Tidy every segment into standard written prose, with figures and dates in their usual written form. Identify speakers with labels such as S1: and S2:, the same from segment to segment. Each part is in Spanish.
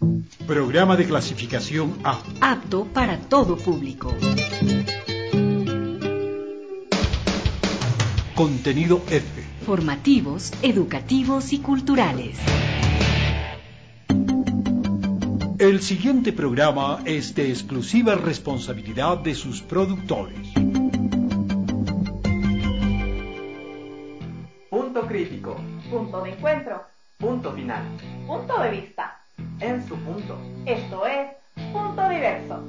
S1: Programa de clasificación A.
S2: Apto para todo público.
S1: Contenido F.
S2: Formativos, educativos y culturales.
S1: El siguiente programa es de exclusiva responsabilidad de sus productores.
S3: Punto crítico.
S4: Punto de encuentro.
S3: Punto final.
S4: Punto de vista.
S3: En su punto.
S4: Esto es Punto Diverso.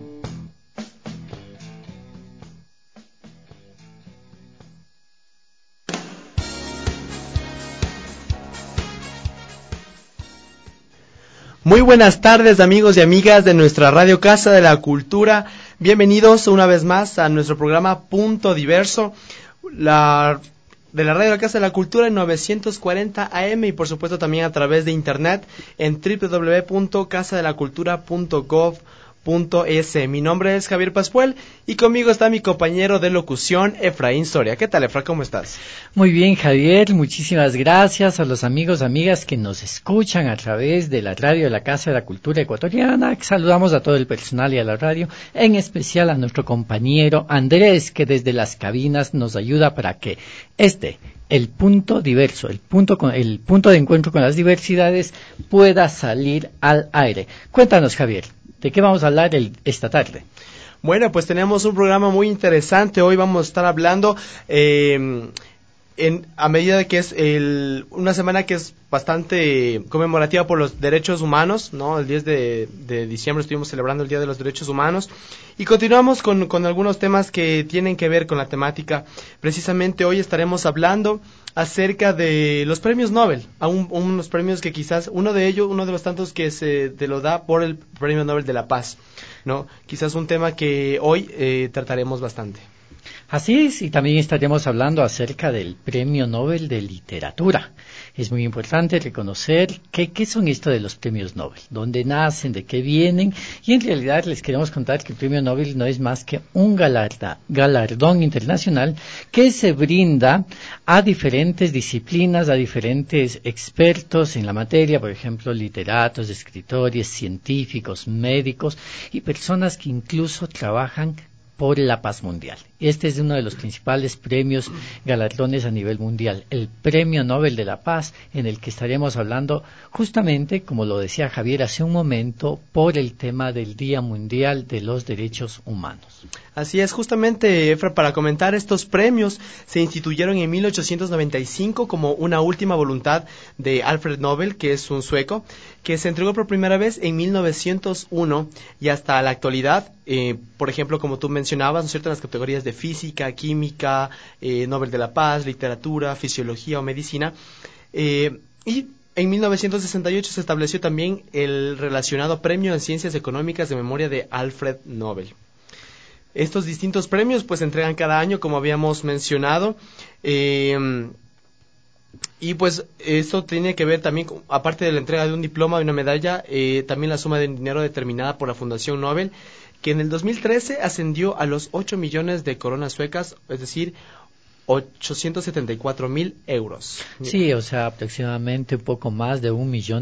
S5: Muy buenas tardes, amigos y amigas de nuestra Radio Casa de la Cultura. Bienvenidos una vez más a nuestro programa Punto Diverso, de la Radio Casa de la Cultura en 940 AM y por supuesto también a través de internet en www.casadelacultura.gov.es. Mi nombre es Javier Pascual y conmigo está mi compañero de locución, Efraín Soria. ¿Qué tal, Efra? ¿Cómo estás?
S6: Muy bien, Javier. Muchísimas gracias a los amigos, amigas que nos escuchan a través de la radio de la Casa de la Cultura Ecuatoriana. Saludamos a todo el personal y a la radio, en especial a nuestro compañero Andrés, que desde las cabinas nos ayuda para que el punto diverso, el punto de encuentro con las diversidades pueda salir al aire. Cuéntanos, Javier, ¿de qué vamos a hablar esta tarde?
S5: Bueno, pues tenemos un programa muy interesante. Hoy vamos a estar hablando a medida de que es una semana que es bastante conmemorativa por los derechos humanos, ¿no? El 10 de diciembre estuvimos celebrando el Día de los Derechos Humanos y continuamos con algunos temas que tienen que ver con la temática. Precisamente hoy estaremos hablando acerca de los premios Nobel, unos premios que quizás uno de los tantos que se te lo da por el Premio Nobel de la Paz, ¿no? Quizás un tema que hoy trataremos bastante.
S6: Así es, y también estaremos hablando acerca del Premio Nobel de Literatura. Es muy importante reconocer qué son esto de los premios Nobel, dónde nacen, de qué vienen, y en realidad les queremos contar que el Premio Nobel no es más que un galardón internacional que se brinda a diferentes disciplinas, a diferentes expertos en la materia, por ejemplo, literatos, escritores, científicos, médicos y personas que incluso trabajan por la paz mundial. Este es uno de los principales premios galardones a nivel mundial, el Premio Nobel de la Paz, en el que estaremos hablando justamente, como lo decía Javier hace un momento, por el tema del Día Mundial de los Derechos Humanos.
S5: Así es, justamente, Efra, para comentar, estos premios se instituyeron en 1895 como una última voluntad de Alfred Nobel, que es un sueco, que se entregó por primera vez en 1901 y hasta la actualidad, por ejemplo, como tú mencionabas, ¿no es cierto?, en las categorías de física, química, Nobel de la Paz, literatura, fisiología o medicina, y en 1968 se estableció también el relacionado Premio en Ciencias Económicas de Memoria de Alfred Nobel. Estos distintos premios pues se entregan cada año, como habíamos mencionado, y pues esto tiene que ver también, aparte de la entrega de un diploma y una medalla, también la suma de dinero determinada por la Fundación Nobel, que en el 2013 ascendió a los 8 millones de coronas suecas, es decir, 874,000 euros.
S6: Sí, o sea, aproximadamente un poco más de $1 millón,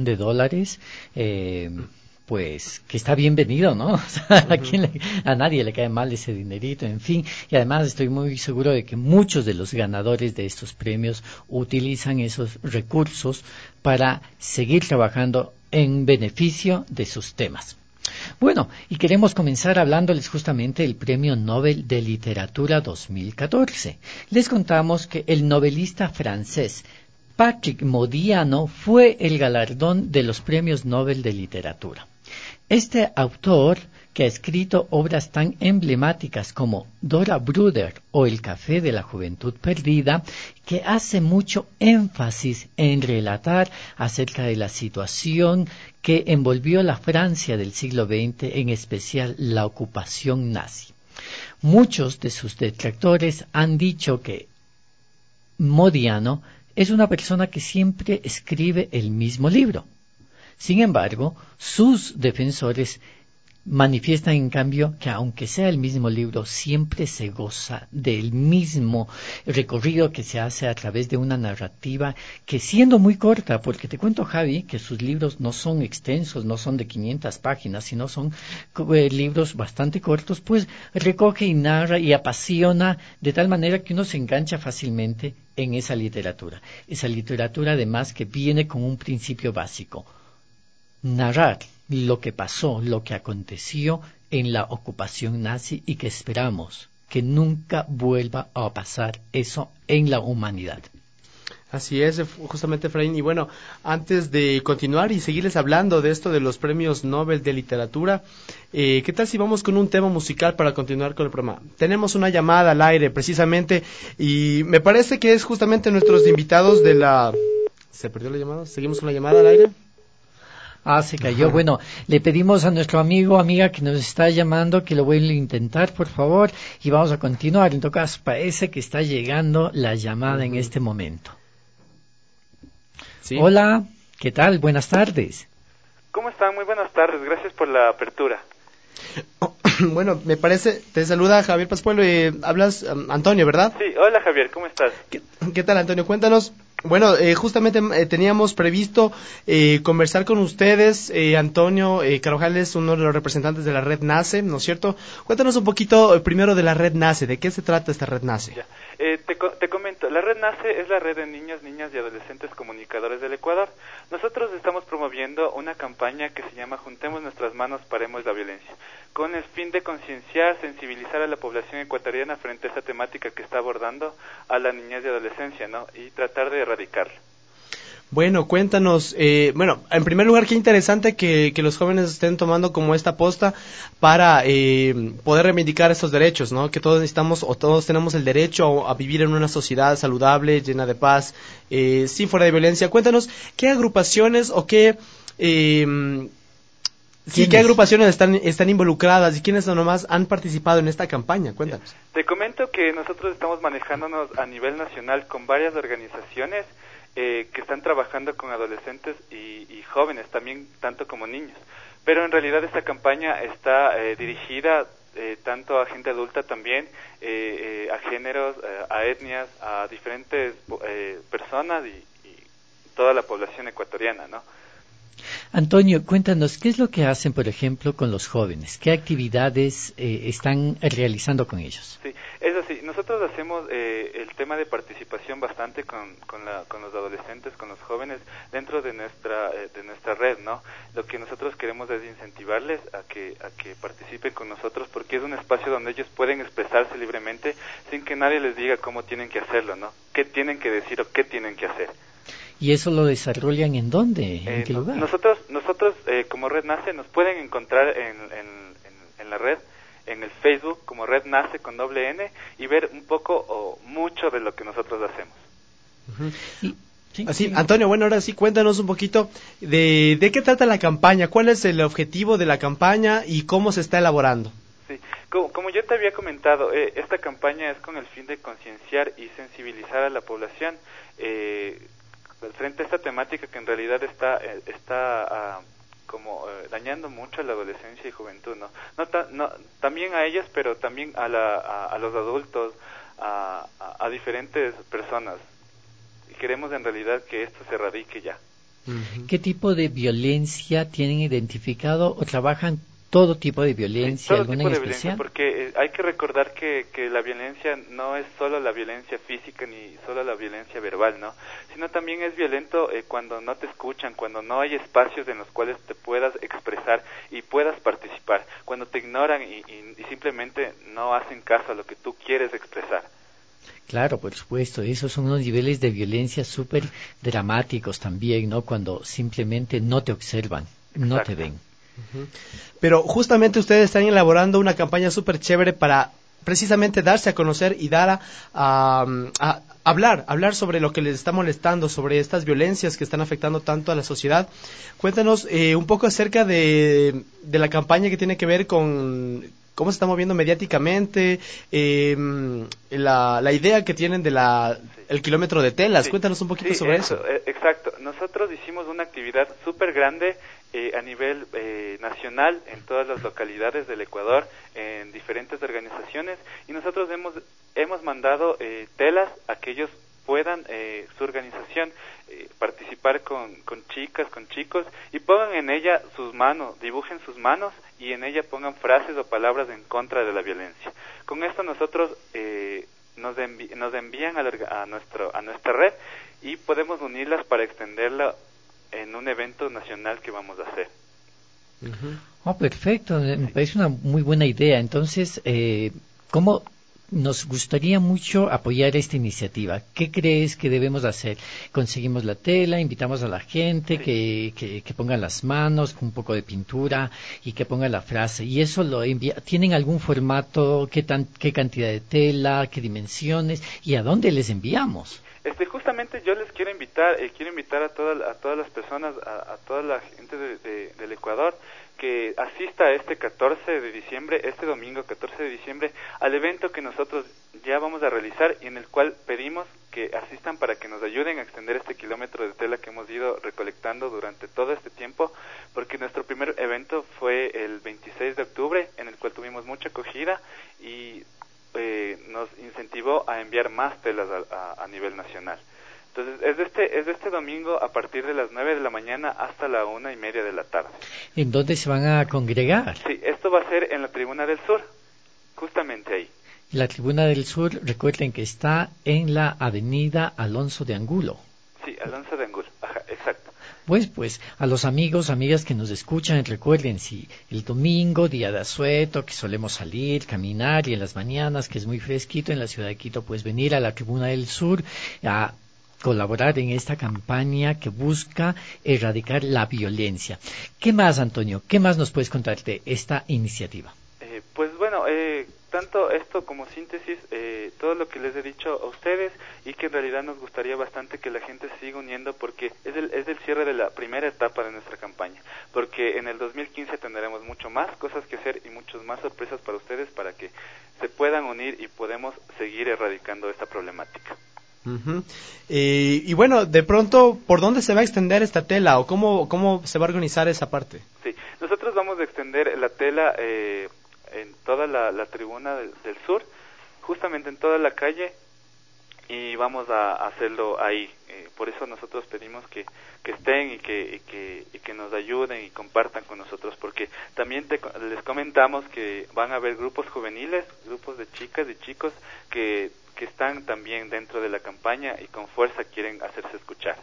S6: pues que está bienvenido, ¿no? O sea, a nadie le cae mal ese dinerito, en fin. Y además estoy muy seguro de que muchos de los ganadores de estos premios utilizan esos recursos para seguir trabajando en beneficio de sus temas. Bueno, y queremos comenzar hablándoles justamente del Premio Nobel de Literatura 2014. Les contamos que el novelista francés Patrick Modiano fue el galardón de los Premios Nobel de Literatura. Este autor, que ha escrito obras tan emblemáticas como Dora Bruder o El Café de la Juventud Perdida, que hace mucho énfasis en relatar acerca de la situación que envolvió la Francia del siglo XX, en especial la ocupación nazi. Muchos de sus detractores han dicho que Modiano es una persona que siempre escribe el mismo libro. Sin embargo, sus defensores manifiestan en cambio que aunque sea el mismo libro, siempre se goza del mismo recorrido que se hace a través de una narrativa que, siendo muy corta, porque te cuento, Javi, que sus libros no son extensos, no son de 500 páginas, sino son libros bastante cortos, pues recoge y narra y apasiona de tal manera que uno se engancha fácilmente en esa literatura. Esa literatura además que viene con un principio básico: narrar lo que pasó, lo que aconteció en la ocupación nazi y que esperamos que nunca vuelva a pasar eso en la humanidad.
S5: Así es, justamente, Efraín. Y bueno, antes de continuar y seguirles hablando de esto de los premios Nobel de Literatura, ¿qué tal si vamos con un tema musical para continuar con el programa? Tenemos una llamada al aire, precisamente, y me parece que es justamente nuestros invitados de la... ¿Se perdió la llamada? ¿Seguimos con la llamada al aire?
S6: Se cayó. Bueno, le pedimos a nuestro amigo, amiga que nos está llamando que lo vuelva a intentar, por favor, y vamos a continuar. En todo caso, parece que está llegando la llamada en este momento. ¿Sí? Hola, ¿qué tal? Buenas tardes.
S7: ¿Cómo están? Muy buenas tardes, gracias por la apertura.
S5: Bueno, me parece, te saluda Javier Pascuelo y hablas Antonio, ¿verdad?
S7: Sí, hola Javier, ¿cómo estás?
S5: ¿Qué tal, Antonio? Cuéntanos. Bueno, justamente teníamos previsto conversar con ustedes. Antonio Carvajal es uno de los representantes de la Red NACE, ¿no es cierto? Cuéntanos un poquito primero de la Red NACE, ¿de qué se trata esta Red NACE?
S7: Ya. Te comento, la Red NACE es la red de niños, niñas y adolescentes comunicadores del Ecuador. Nosotros estamos promoviendo una campaña que se llama Juntemos nuestras manos, paremos la violencia, con el fin de concienciar, sensibilizar a la población ecuatoriana frente a esta temática que está abordando a la niñez y adolescencia, ¿no? Y tratar de erradicarla.
S5: Bueno, cuéntanos, bueno, en primer lugar, qué interesante que los jóvenes estén tomando como esta posta para poder reivindicar estos derechos, ¿no? Que todos necesitamos o todos tenemos el derecho a vivir en una sociedad saludable, llena de paz, sin fuera de violencia. Cuéntanos, ¿qué agrupaciones o qué agrupaciones están involucradas y quiénes nomás han participado en esta campaña? Cuéntanos.
S7: Te comento que nosotros estamos manejándonos a nivel nacional con varias organizaciones que están trabajando con adolescentes y jóvenes, también tanto como niños. Pero en realidad esta campaña está dirigida tanto a gente adulta también, a géneros, a etnias, a diferentes personas y toda la población ecuatoriana, ¿no?
S6: Antonio, cuéntanos, ¿qué es lo que hacen, por ejemplo, con los jóvenes? ¿Qué actividades están realizando con ellos?
S7: Sí, es así. Nosotros hacemos el tema de participación bastante con los adolescentes, con los jóvenes dentro de nuestra red, ¿no? Lo que nosotros queremos es incentivarles a que participen con nosotros, porque es un espacio donde ellos pueden expresarse libremente sin que nadie les diga cómo tienen que hacerlo, ¿no? ¿Qué tienen que decir o qué tienen que hacer?
S6: ¿Y eso lo desarrollan en dónde? ¿En qué lugar?
S7: Nosotros como Red NACE nos pueden encontrar en la red, en el Facebook como Red NACE con doble N y ver un poco o mucho de lo que nosotros hacemos.
S5: Uh-huh. Así, Antonio, bueno, ahora sí, cuéntanos un poquito de qué trata la campaña, cuál es el objetivo de la campaña y cómo se está elaborando.
S7: Sí, como yo te había comentado, esta campaña es con el fin de concienciar y sensibilizar a la población frente a esta temática que en realidad está dañando mucho a la adolescencia y juventud, ¿no? También a ellas, pero también a los adultos, a diferentes personas. Y queremos en realidad que esto se erradique ya.
S6: ¿Qué tipo de violencia tienen identificado o trabajan? ¿Todo tipo de violencia?
S7: Sí,
S6: ¿Alguna
S7: tipo
S6: en
S7: de
S6: especial?
S7: Violencia, porque hay que recordar que la violencia no es solo la violencia física ni solo la violencia verbal, ¿no? Sino también es violento cuando no te escuchan, cuando no hay espacios en los cuales te puedas expresar y puedas participar, cuando te ignoran y simplemente no hacen caso a lo que tú quieres expresar.
S6: Claro, por supuesto, esos son unos niveles de violencia súper dramáticos también, ¿no? Cuando simplemente no te observan, no te ven.
S5: Pero justamente ustedes están elaborando una campaña súper chévere para precisamente darse a conocer y dar a hablar sobre lo que les está molestando, sobre estas violencias que están afectando tanto a la sociedad. Cuéntanos un poco acerca de la campaña que tiene que ver con cómo se está moviendo mediáticamente, la idea que tienen de el kilómetro de telas. Sí. Cuéntanos un poquito sobre eso.
S7: Exacto. Nosotros hicimos una actividad súper grande a nivel nacional en todas las localidades del Ecuador, en diferentes organizaciones, y nosotros hemos mandado telas a que ellos puedan, su organización, participar con chicas, con chicos, y pongan en ella sus manos, dibujen sus manos y en ella pongan frases o palabras en contra de la violencia. Con esto nosotros nos envían a nuestra red y podemos unirlas para extenderla en un evento nacional que vamos a hacer.
S6: Oh, perfecto, me parece una muy buena idea. Entonces, ¿cómo nos gustaría mucho apoyar esta iniciativa? ¿Qué crees que debemos hacer? ¿Conseguimos la tela, invitamos a la gente que ponga las manos con un poco de pintura y que ponga la frase? ¿Y eso lo envía? ¿Tienen algún formato? ¿Qué cantidad de tela? ¿Qué dimensiones? ¿Y a dónde les enviamos?
S7: Justamente yo les quiero invitar a todas las personas, a toda la gente del Ecuador, que asista a este 14 de diciembre, este domingo 14 de diciembre, al evento que nosotros ya vamos a realizar y en el cual pedimos que asistan para que nos ayuden a extender este kilómetro de tela que hemos ido recolectando durante todo este tiempo, porque nuestro primer evento fue el 26 de octubre, en el cual tuvimos mucha acogida y nos incentivó a enviar más telas a nivel nacional. Entonces, es de este domingo a partir de las 9 de la mañana hasta la 1:30 de la tarde.
S6: ¿En dónde se van a congregar?
S7: Sí, esto va a ser en la Tribuna del Sur, justamente ahí.
S6: La Tribuna del Sur, recuerden que está en la avenida Alonso de Angulo.
S7: Sí, Alonso de Angulo, ajá, exacto.
S6: Pues, a los amigos, amigas que nos escuchan, recuerden, si el domingo, día de asueto, que solemos salir, caminar, y en las mañanas, que es muy fresquito en la ciudad de Quito, pues venir a la Tribuna del Sur a colaborar en esta campaña que busca erradicar la violencia. ¿Qué más, Antonio? ¿Qué más nos puedes contar de esta iniciativa?
S7: Pues bueno, tanto esto como síntesis, todo lo que les he dicho a ustedes, y que en realidad nos gustaría bastante que la gente se siga uniendo, porque es el cierre de la primera etapa de nuestra campaña, porque en el 2015 tendremos mucho más cosas que hacer y muchas más sorpresas para ustedes, para que se puedan unir y podemos seguir erradicando esta problemática.
S5: Y bueno, de pronto, ¿por dónde se va a extender esta tela o cómo se va a organizar esa parte?
S7: Sí, nosotros vamos a extender la tela en toda la Tribuna del Sur, justamente en toda la calle, y vamos a hacerlo ahí. Por eso nosotros pedimos que estén y que nos ayuden y compartan con nosotros, porque también les comentamos que van a haber grupos juveniles, grupos de chicas y chicos que están también dentro de la campaña y con fuerza quieren hacerse escuchar.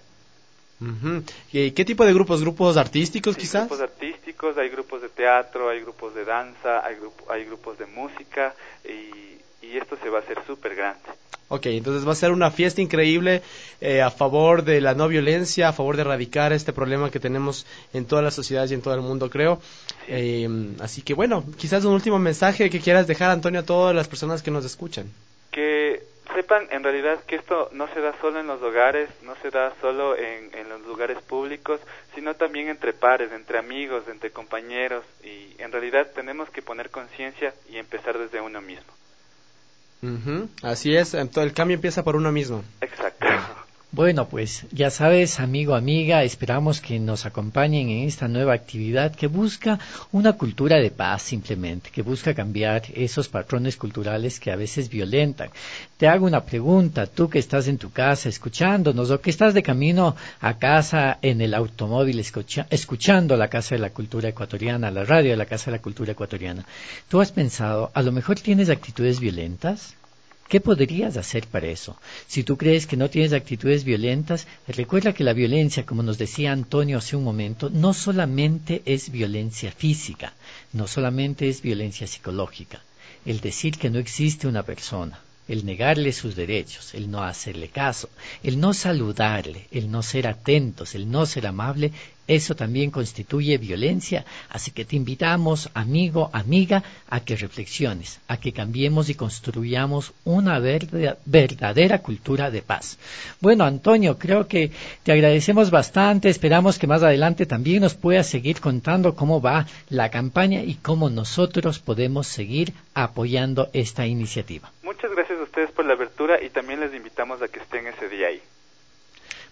S5: ¿Y qué tipo de grupos? ¿Grupos artísticos, quizás?
S7: Grupos artísticos, hay grupos de teatro, hay grupos de danza, hay grupos de música, y esto se va a hacer súper grande.
S5: Ok, entonces va a ser una fiesta increíble a favor de la no violencia, a favor de erradicar este problema que tenemos en todas las sociedades y en todo el mundo, creo. Así que bueno, quizás un último mensaje que quieras dejar, Antonio, a todas las personas que nos escuchan.
S7: Que sepan en realidad que esto no se da solo en los hogares, no se da solo en los lugares públicos, sino también entre pares, entre amigos, entre compañeros, y en realidad tenemos que poner conciencia y empezar desde uno mismo.
S5: Así es, todo el cambio empieza por uno mismo.
S7: Exacto.
S6: Bueno, pues ya sabes, amigo, amiga, esperamos que nos acompañen en esta nueva actividad que busca una cultura de paz simplemente, que busca cambiar esos patrones culturales que a veces violentan. Te hago una pregunta, tú que estás en tu casa escuchándonos o que estás de camino a casa en el automóvil escuchando la Casa de la Cultura Ecuatoriana, la radio de la Casa de la Cultura Ecuatoriana, ¿tú has pensado, a lo mejor tienes actitudes violentas? ¿Qué podrías hacer para eso? Si tú crees que no tienes actitudes violentas, recuerda que la violencia, como nos decía Antonio hace un momento, no solamente es violencia física, no solamente es violencia psicológica. El decir que no existe una persona, el negarle sus derechos, el no hacerle caso, el no saludarle, el no ser atentos, el no ser amable, eso también constituye violencia. Así que te invitamos, amigo, amiga, a que reflexiones, a que cambiemos y construyamos una verdadera cultura de paz. Bueno, Antonio, creo que te agradecemos bastante. Esperamos que más adelante también nos puedas seguir contando cómo va la campaña y cómo nosotros podemos seguir apoyando esta iniciativa.
S7: Muchas gracias a ustedes por la apertura y también les invitamos a que estén ese día ahí.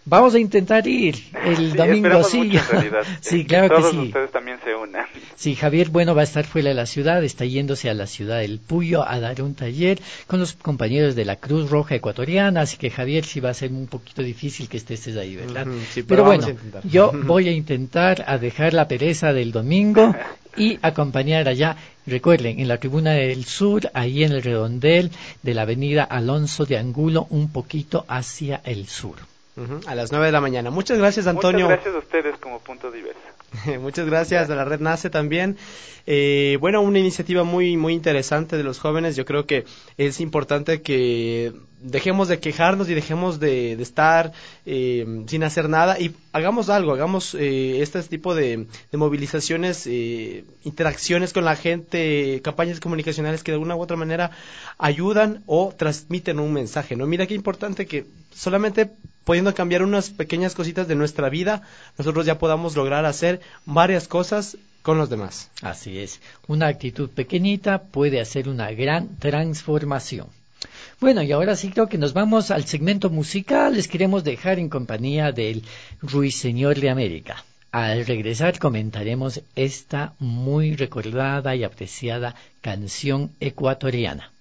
S6: Vamos a intentar ir el domingo, sí.
S7: Mucho, en realidad.
S6: Sí, claro que
S7: todos
S6: sí.
S7: Ustedes también se unan.
S6: Sí, Javier, bueno, va a estar fuera de la ciudad, está yéndose a la ciudad del Puyo a dar un taller con los compañeros de la Cruz Roja Ecuatoriana, así que Javier sí va a ser un poquito difícil que estés ahí, ¿verdad?
S5: Sí,
S6: pero bueno,
S5: intentar.
S6: yo voy a intentar a dejar la pereza del domingo y acompañar allá. Recuerden, en la Tribuna del Sur, ahí en el redondel de la avenida Alonso de Angulo, un poquito hacia el sur.
S5: A las 9 de la mañana. Muchas gracias, Antonio.
S7: Muchas gracias a ustedes como Punto Diverso.
S5: Muchas gracias a la Red NACE también. Bueno, una iniciativa muy interesante de los jóvenes. Yo creo que es importante que dejemos de quejarnos y dejemos de estar sin hacer nada y hagamos algo, hagamos este tipo de movilizaciones, interacciones con la gente, campañas comunicacionales que de alguna u otra manera ayudan o transmiten un mensaje, ¿no? Mira qué importante que solamente pudiendo cambiar unas pequeñas cositas de nuestra vida, nosotros ya podamos lograr hacer varias cosas con los demás.
S6: Así es, una actitud pequeñita puede hacer una gran transformación. Bueno, y ahora sí creo que nos vamos al segmento musical. Les queremos dejar en compañía del Ruiseñor de América. Al regresar comentaremos esta muy recordada y apreciada canción ecuatoriana.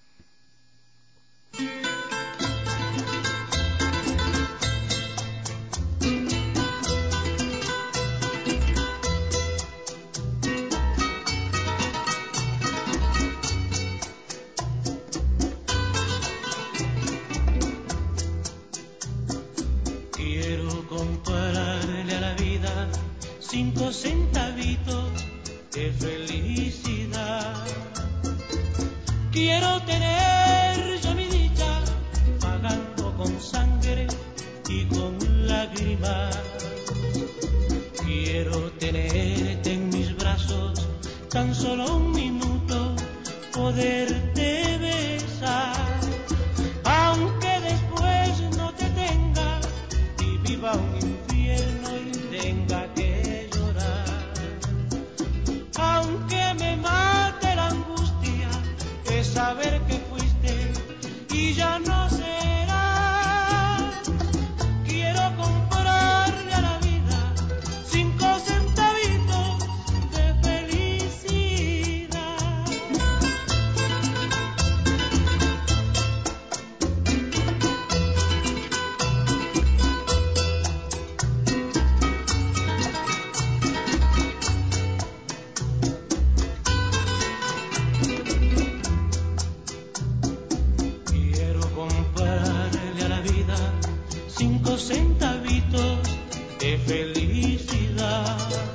S8: Quiero comprarle a la vida 5 centavitos de felicidad. Quiero tener yo mi dicha pagando con sangre y con lágrimas. Quiero tenerte en mis brazos tan solo un minuto, poderte besar, aunque después no te tenga y viva un infierno y tenga que llorar, aunque me mate la angustia de saber que fuiste y ya no será. Quiero comprarle a la vida 5 centavitos de felicidad. Quiero comprarle a la vida 5 centavitos de felicidad.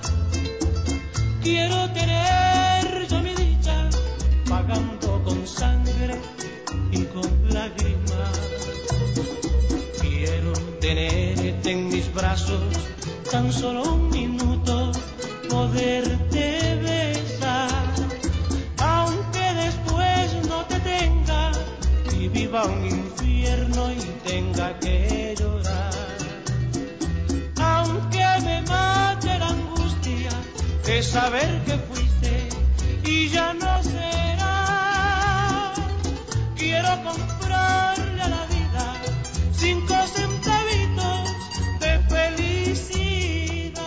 S8: Quiero tener yo mi dicha pagando con sangre y con lágrimas. Quiero tenerte en mis brazos tan solo un minuto, poderte besar, aunque después no te tenga y viva un infierno y tenga que llorar, aunque me mate la angustia de saber que fuiste y ya no será. Quiero comprarle a la vida 5 centavitos de felicidad.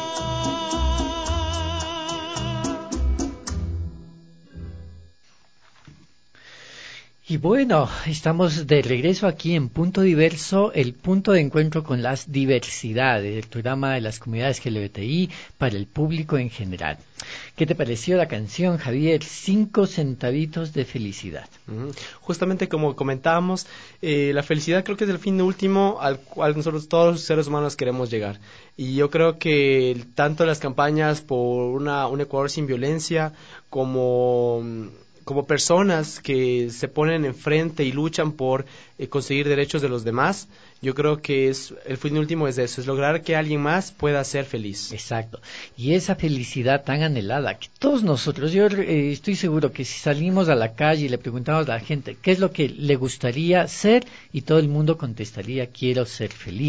S6: Y bueno, estamos de regreso aquí en Punto Diverso, el punto de encuentro con las diversidades, el programa de las comunidades LGBTI para el público en general. ¿Qué te pareció la canción, Javier? 5 centavitos de felicidad.
S5: Justamente como comentábamos, la felicidad creo que es el fin último al cual nosotros todos los seres humanos queremos llegar. Y yo creo que tanto las campañas por un Ecuador sin violencia como personas que se ponen enfrente y luchan por conseguir derechos de los demás, yo creo que es el fin último es eso, es lograr que alguien más pueda ser feliz.
S6: Exacto. Y esa felicidad tan anhelada que todos nosotros, yo estoy seguro que si salimos a la calle y le preguntamos a la gente qué es lo que le gustaría ser, y todo el mundo contestaría quiero ser feliz.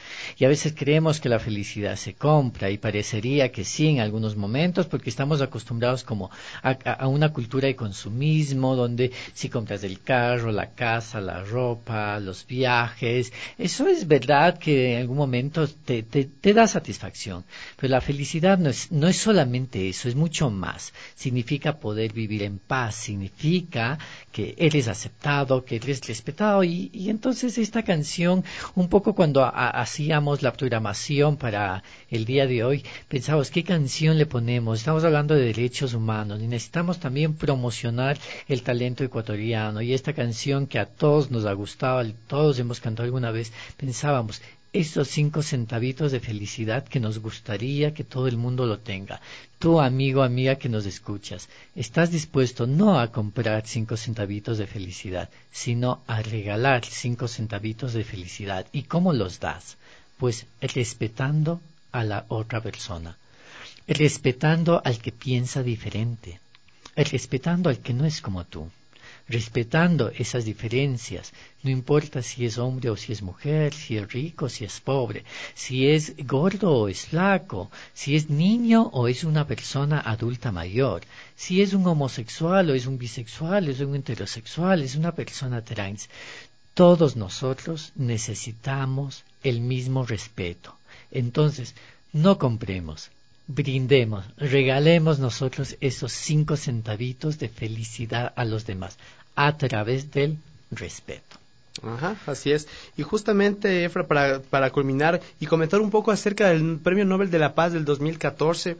S6: Y a veces creemos que la felicidad se compra y parecería que sí en algunos momentos porque estamos acostumbrados como a una cultura de consumismo donde si compras el carro, la casa, la ropa, los viajes, eso es verdad que en algún momento te da satisfacción, pero la felicidad no es solamente eso, es mucho más. Significa poder vivir en paz, significa que eres aceptado, que eres respetado y entonces esta canción, un poco cuando hacíamos la programación para el día de hoy, pensamos qué canción le ponemos. Estamos hablando de derechos humanos y necesitamos también promocionar el talento ecuatoriano y esta canción que a todos nos ha gustado, todos hemos cantado alguna vez, pensábamos estos 5 centavitos de felicidad que nos gustaría que todo el mundo lo tenga. Tú, amigo, amiga que nos escuchas, ¿estás dispuesto no a comprar 5 centavitos de felicidad, sino a regalar 5 centavitos de felicidad? ¿Y cómo los das? Pues respetando a la otra persona, respetando al que piensa diferente, respetando al que no es como tú. Respetando esas diferencias, no importa si es hombre o si es mujer, si es rico o si es pobre, si es gordo o es flaco, si es niño o es una persona adulta mayor, si es un homosexual o es un bisexual, es un heterosexual, es una persona trans. Todos nosotros necesitamos el mismo respeto. Entonces, no compremos. Brindemos, regalemos nosotros esos 5 centavitos de felicidad a los demás a través del respeto.
S5: Ajá, así es. Y justamente, Efra, para culminar y comentar un poco acerca del Premio Nobel de la Paz del 2014,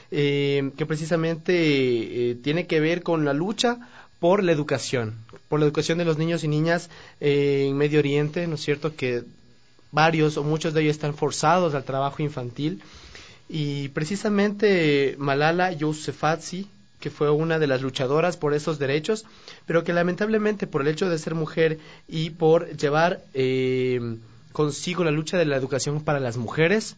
S5: que precisamente tiene que ver con la lucha por la educación de los niños y niñas en Medio Oriente, ¿no es cierto? Que varios o muchos de ellos están forzados al trabajo infantil. Y precisamente Malala Yousafzai, que fue una de las luchadoras por esos derechos, pero que lamentablemente por el hecho de ser mujer y por llevar consigo la lucha de la educación para las mujeres,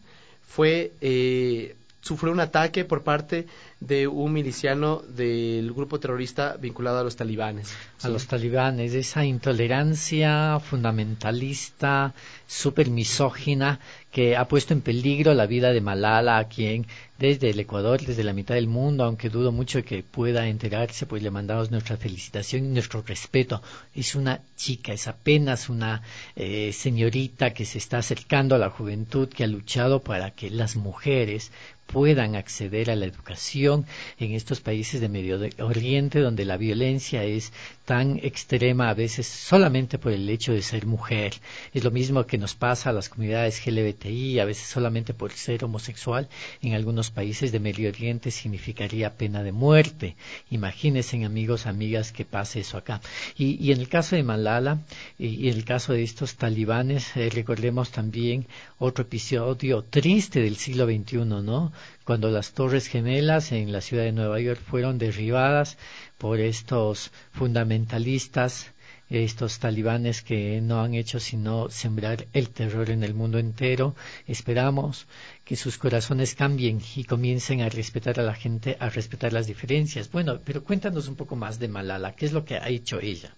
S5: sufrió un ataque por parte de un miliciano del grupo terrorista vinculado a los talibanes.
S6: A los talibanes, esa intolerancia fundamentalista, súper misógina, que ha puesto en peligro la vida de Malala, a quien desde el Ecuador, desde la mitad del mundo, aunque dudo mucho que pueda enterarse, pues le mandamos nuestra felicitación y nuestro respeto. Es una chica, es apenas una señorita que se está acercando a la juventud, que ha luchado para que las mujeres puedan acceder a la educación en estos países de Medio Oriente, donde la violencia es tan extrema a veces solamente por el hecho de ser mujer. Es lo mismo que nos pasa a las comunidades LGBTI, a veces solamente por ser homosexual. En algunos países de Medio Oriente significaría pena de muerte. Imagínense, amigos, amigas, que pase eso acá. Y en el caso de Malala y en el caso de estos talibanes, recordemos también otro episodio triste del siglo XXI, ¿no? Cuando las Torres Gemelas en la ciudad de Nueva York fueron derribadas por estos fundamentalistas, estos talibanes que no han hecho sino sembrar el terror en el mundo entero. Esperamos que sus corazones cambien y comiencen a respetar a la gente, a respetar las diferencias. Bueno, pero cuéntanos un poco más de Malala, ¿qué es lo que ha hecho ella?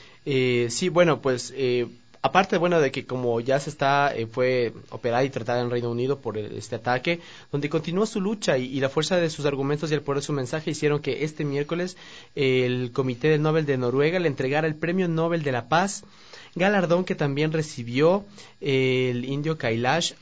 S5: Sí, bueno, pues aparte, bueno, de que como ya fue operada y tratada en Reino Unido por este ataque, donde continuó su lucha y la fuerza de sus argumentos y el poder de su mensaje hicieron que este miércoles el Comité del Nobel de Noruega le entregara el Premio Nobel de la Paz, galardón que también recibió el indio Kailash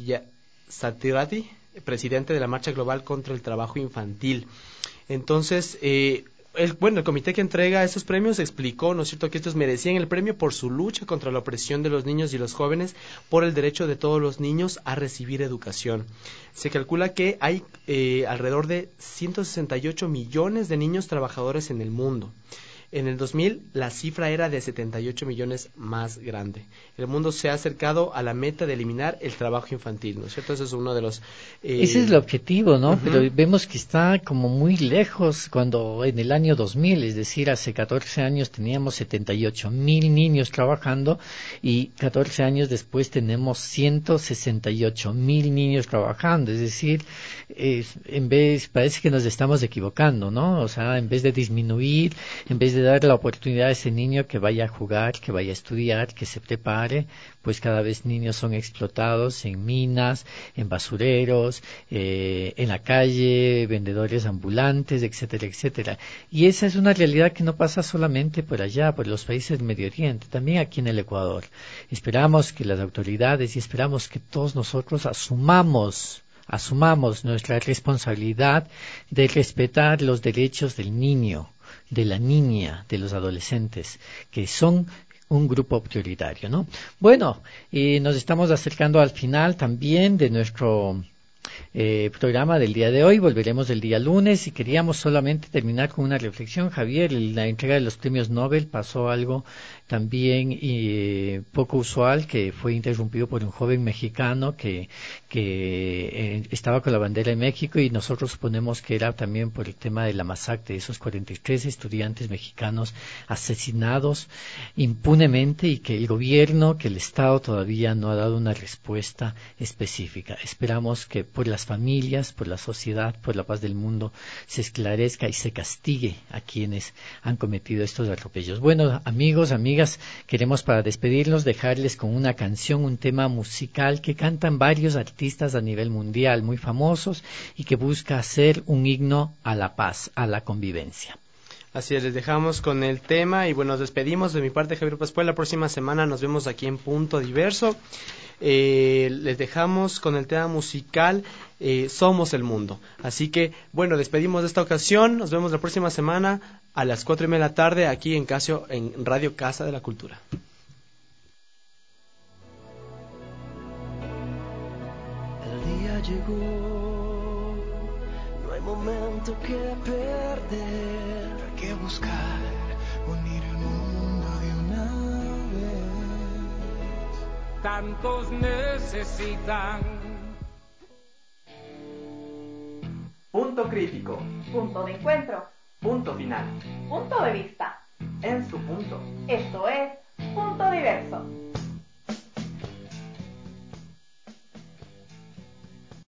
S5: Satyarthi, presidente de la Marcha Global contra el Trabajo Infantil. Entonces, el comité que entrega esos premios explicó, ¿no es cierto?, que estos merecían el premio por su lucha contra la opresión de los niños y los jóvenes, por el derecho de todos los niños a recibir educación. Se calcula que hay alrededor de 168 millones de niños trabajadores en el mundo. En el 2000 la cifra era de 78 millones más grande. El mundo se ha acercado a la meta de eliminar el trabajo infantil, ¿no es cierto? Ese es uno de los...
S6: Ese es el objetivo, ¿no? Pero vemos que está como muy lejos cuando en el año 2000, es decir, hace 14 años teníamos 78,000 niños trabajando y 14 años después tenemos 168,000 niños trabajando. Es decir, parece que nos estamos equivocando, ¿no? O sea, en vez de disminuir, en vez de dar la oportunidad a ese niño que vaya a jugar, que vaya a estudiar, que se prepare, pues cada vez niños son explotados en minas, en basureros, en la calle, vendedores ambulantes, etcétera, etcétera. Y esa es una realidad que no pasa solamente por allá, por los países del Medio Oriente, también aquí en el Ecuador. Esperamos que las autoridades y esperamos que todos nosotros asumamos nuestra responsabilidad de respetar los derechos del niño, de la niña, de los adolescentes, que son un grupo prioritario, ¿no? Bueno, nos estamos acercando al final también de nuestro programa del día de hoy. Volveremos el día lunes y queríamos solamente terminar con una reflexión. Javier, en la entrega de los premios Nobel pasó algo también poco usual, que fue interrumpido por un joven mexicano que estaba con la bandera de México, y nosotros suponemos que era también por el tema de la masacre de esos 43 estudiantes mexicanos asesinados impunemente, y que el gobierno, que el Estado todavía no ha dado una respuesta específica. Esperamos que por las familias, por la sociedad, por la paz del mundo, se esclarezca y se castigue a quienes han cometido estos atropellos. Bueno, amigos, amigas, queremos, para despedirnos, dejarles con una canción, un tema musical que cantan varios artistas a nivel mundial muy famosos y que busca hacer un himno a la paz, a la convivencia.
S5: Así es, les dejamos con el tema y bueno, nos despedimos. De mi parte, Javier Pascual. La próxima semana nos vemos aquí en Punto Diverso. Les dejamos con el tema musical Somos el Mundo. Así que bueno, despedimos de esta ocasión. Nos vemos la próxima semana a las 4:30 de la tarde aquí en Radio Casa de la Cultura.
S9: El día llegó, no hay momento que perder, hay que buscar unir el mundo de una vez.
S8: Tantos necesitan.
S3: Punto crítico.
S4: Punto de encuentro.
S3: Punto final.
S4: Punto de vista.
S3: En su punto.
S4: Esto es Punto Diverso.